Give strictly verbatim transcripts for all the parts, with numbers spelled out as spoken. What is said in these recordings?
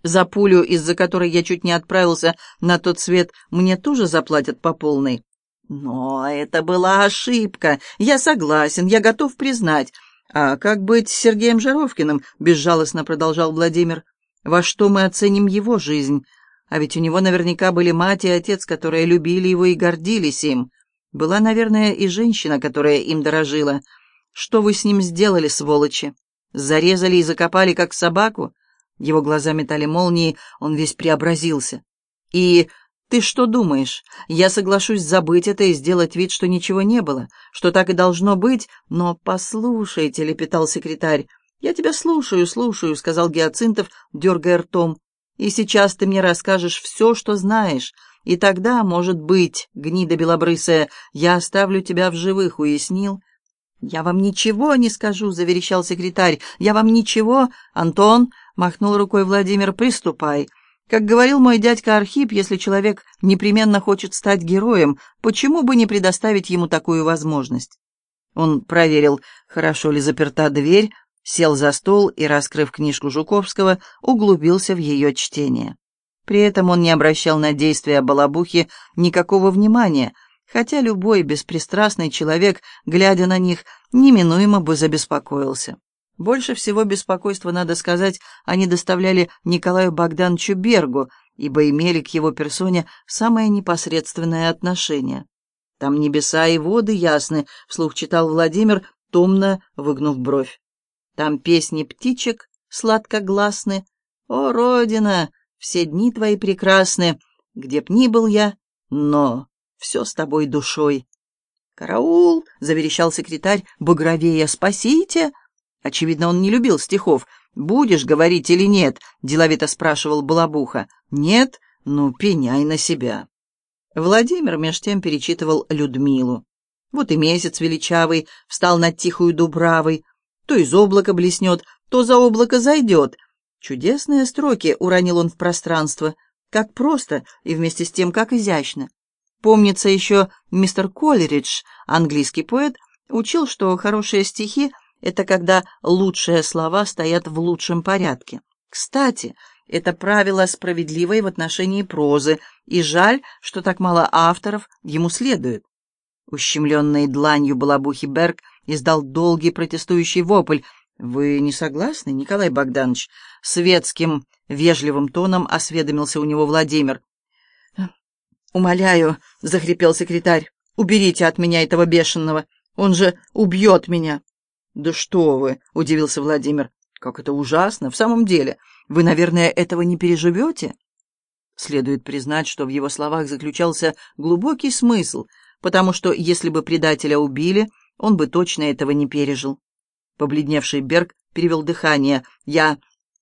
За пулю, из-за которой я чуть не отправился на тот свет, мне тоже заплатят по полной. Но это была ошибка. Я согласен, я готов признать. А как быть с Сергеем Жаровкиным? Безжалостно продолжал Владимир. Во что мы оценим его жизнь? А ведь у него наверняка были мать и отец, которые любили его и гордились им. Была, наверное, и женщина, которая им дорожила. Что вы с ним сделали, сволочи? Зарезали и закопали, как собаку? Его глаза метали молнии, он весь преобразился. И ты что думаешь? Я соглашусь забыть это и сделать вид, что ничего не было, что так и должно быть, но послушайте, — лепетал секретарь. Я тебя слушаю, слушаю, — сказал Гиацинтов, дергая ртом. И сейчас ты мне расскажешь все, что знаешь, и тогда, может быть, гнида белобрысая, я оставлю тебя в живых, уяснил? «Я вам ничего не скажу», — заверещал секретарь. «Я вам ничего...» «Антон», — махнул рукой Владимир, — «приступай. Как говорил мой дядька Архип, если человек непременно хочет стать героем, почему бы не предоставить ему такую возможность?» Он проверил, хорошо ли заперта дверь, сел за стол и, раскрыв книжку Жуковского, углубился в ее чтение. При этом он не обращал на действия балабухи никакого внимания, хотя любой беспристрастный человек, глядя на них, неминуемо бы забеспокоился. Больше всего беспокойства, надо сказать, они доставляли Николаю Богдановичу Бергу, ибо имели к его персоне самое непосредственное отношение. «Там небеса и воды ясны», — вслух читал Владимир, томно выгнув бровь. «Там песни птичек сладкогласны. О, Родина, все дни твои прекрасны, где б ни был я, но все с тобой душой». «Караул!» — заверещал секретарь багровея. «Спасите!» Очевидно, он не любил стихов. «Будешь говорить или нет?» — деловито спрашивал Балабуха. «Нет? Ну, пеняй на себя». Владимир меж тем перечитывал Людмилу. Вот и месяц величавый встал над тихую дубравой. То из облака блеснет, то за облако зайдет. Чудесные строки уронил он в пространство. Как просто и вместе с тем как изящно. Помнится, еще мистер Колеридж, английский поэт, учил, что хорошие стихи — это когда лучшие слова стоят в лучшем порядке. Кстати, это правило справедливо и в отношении прозы, и жаль, что так мало авторов ему следует. Ущемленный дланью балабухи Берг издал долгий протестующий вопль. «Вы не согласны, Николай Богданович?» Светским, вежливым тоном осведомился у него Владимир. «Умоляю», — захрипел секретарь, — «уберите от меня этого бешеного, он же убьет меня». «Да что вы!» — удивился Владимир. «Как это ужасно! В самом деле, вы, наверное, этого не переживете?» Следует признать, что в его словах заключался глубокий смысл, потому что, если бы предателя убили, он бы точно этого не пережил. Побледневший Берг перевел дыхание. «Я...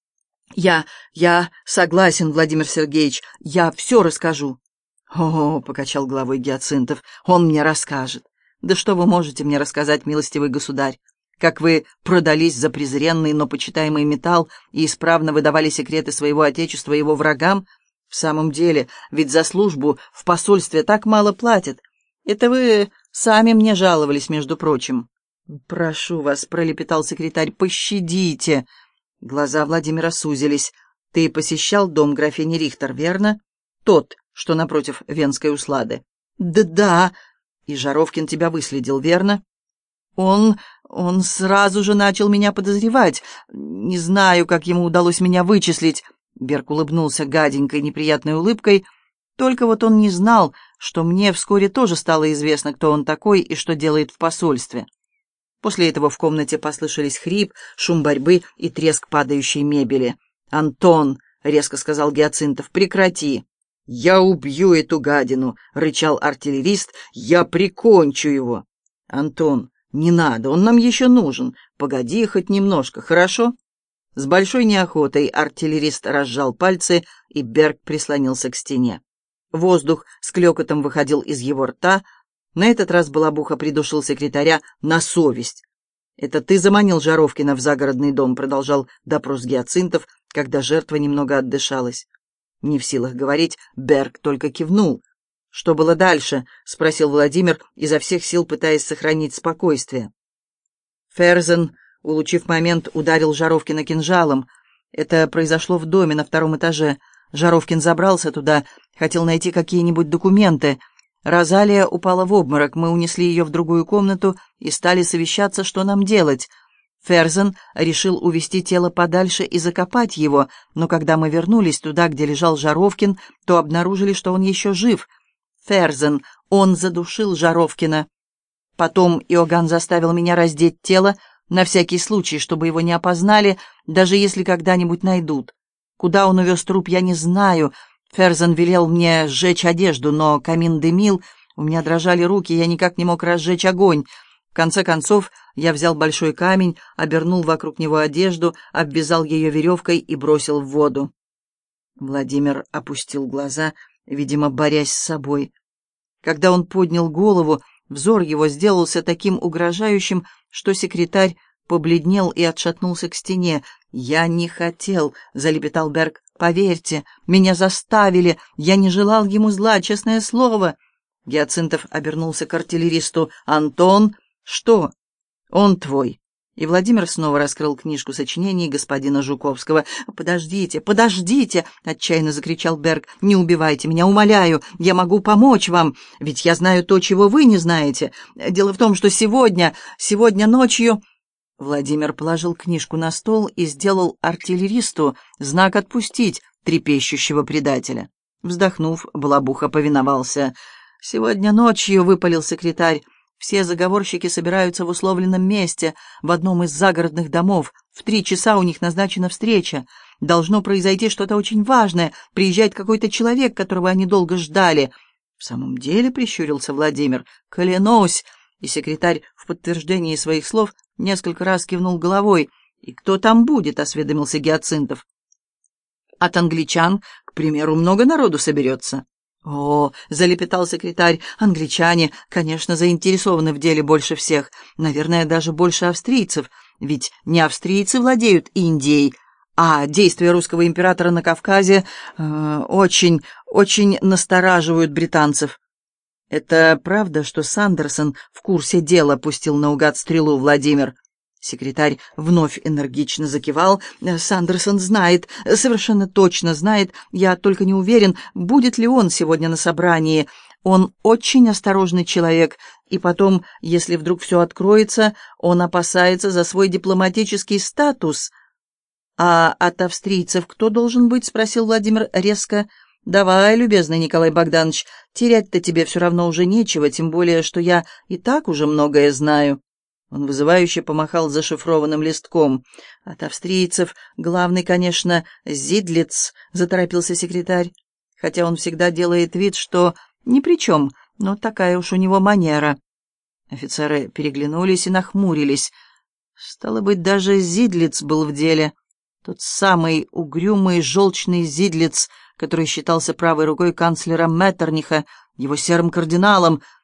я... я согласен, Владимир Сергеевич, я все расскажу». «О, — покачал головой Гиацинтов, — он мне расскажет. Да что вы можете мне рассказать, милостивый государь? Как вы продались за презренный, но почитаемый металл и исправно выдавали секреты своего отечества его врагам? В самом деле, ведь за службу в посольстве так мало платят. Это вы сами мне жаловались, между прочим». «Прошу вас, — пролепетал секретарь, — пощадите». Глаза Владимира сузились. «Ты посещал дом графини Рихтер, верно? Тот, что напротив Венской услады?» «Да-да». «И Жаровкин тебя выследил, верно?» «Он... он сразу же начал меня подозревать. Не знаю, как ему удалось меня вычислить». Берг улыбнулся гаденькой, неприятной улыбкой. «Только вот он не знал, что мне вскоре тоже стало известно, кто он такой и что делает в посольстве». После этого в комнате послышались хрип, шум борьбы и треск падающей мебели. «Антон!» — резко сказал Гиацинтов. «Прекрати!» «Я убью эту гадину!» — рычал артиллерист. «Я прикончу его!» «Антон, не надо, он нам еще нужен. Погоди хоть немножко, хорошо?» С большой неохотой артиллерист разжал пальцы, и Берг прислонился к стене. Воздух с клёкотом выходил из его рта. На этот раз Балабуха придушил секретаря на совесть. «Это ты заманил Жаровкина в загородный дом», — продолжал допрос Гиацинтов, когда жертва немного отдышалась. Не в силах говорить, Берг только кивнул. «Что было дальше?» — спросил Владимир, изо всех сил пытаясь сохранить спокойствие. Ферзен, улучив момент, ударил Жаровкина кинжалом. Это произошло в доме на втором этаже. Жаровкин забрался туда, хотел найти какие-нибудь документы. Розалия упала в обморок, мы унесли ее в другую комнату и стали совещаться, что нам делать. Ферзен решил увести тело подальше и закопать его, но когда мы вернулись туда, где лежал Жаровкин, то обнаружили, что он еще жив. Ферзен, он задушил Жаровкина. Потом Иоганн заставил меня раздеть тело, на всякий случай, чтобы его не опознали, даже если когда-нибудь найдут. Куда он увез труп, я не знаю. Ферзен велел мне сжечь одежду, но камин дымил, у меня дрожали руки, я никак не мог разжечь огонь. В конце концов, я взял большой камень, обернул вокруг него одежду, обвязал ее веревкой и бросил в воду. Владимир опустил глаза, видимо, борясь с собой. Когда он поднял голову, взор его сделался таким угрожающим, что секретарь побледнел и отшатнулся к стене. «Я не хотел», — залепетал Берг. «Поверьте, меня заставили. Я не желал ему зла, честное слово». Гиацинтов обернулся к артиллеристу. «Антон, что? Он твой». И Владимир снова раскрыл книжку сочинений господина Жуковского. «Подождите, подождите!» — отчаянно закричал Берг. «Не убивайте меня, умоляю! Я могу помочь вам, ведь я знаю то, чего вы не знаете. Дело в том, что сегодня, сегодня ночью...» Владимир положил книжку на стол и сделал артиллеристу знак «отпустить» трепещущего предателя. Вздохнув, Балабуха повиновался. «Сегодня ночью», — выпалил секретарь, — «все заговорщики собираются в условленном месте, в одном из загородных домов. В три часа у них назначена встреча. Должно произойти что-то очень важное. Приезжает какой-то человек, которого они долго ждали». «В самом деле», — прищурился Владимир, — «клянусь». И секретарь в подтверждении своих слов несколько раз кивнул головой. «И кто там будет?» — осведомился Гиацинтов. «От англичан, к примеру, много народу соберется». «О, — залепетал секретарь, — англичане, конечно, заинтересованы в деле больше всех, наверное, даже больше австрийцев, ведь не австрийцы владеют Индией, а действия русского императора на Кавказе э, очень, очень настораживают британцев». «Это правда, что Сандерсон в курсе дела?» — пустил наугад стрелу Владимир. Секретарь вновь энергично закивал. «Сандерсон знает, совершенно точно знает. Я только не уверен, будет ли он сегодня на собрании. Он очень осторожный человек. И потом, если вдруг все откроется, он опасается за свой дипломатический статус». «А от австрийцев кто должен быть?» — спросил Владимир резко. «Давай, любезный Николай Богданович, терять-то тебе все равно уже нечего, тем более, что я и так уже многое знаю». Он вызывающе помахал зашифрованным листком. «От австрийцев главный, конечно, Зидлиц», — заторопился секретарь, хотя он всегда делает вид, что ни при чем, но такая уж у него манера. Офицеры переглянулись и нахмурились. Стало быть, даже Зидлиц был в деле. Тот самый угрюмый, желчный Зидлиц, который считался правой рукой канцлера Меттерниха, его серым кардиналом.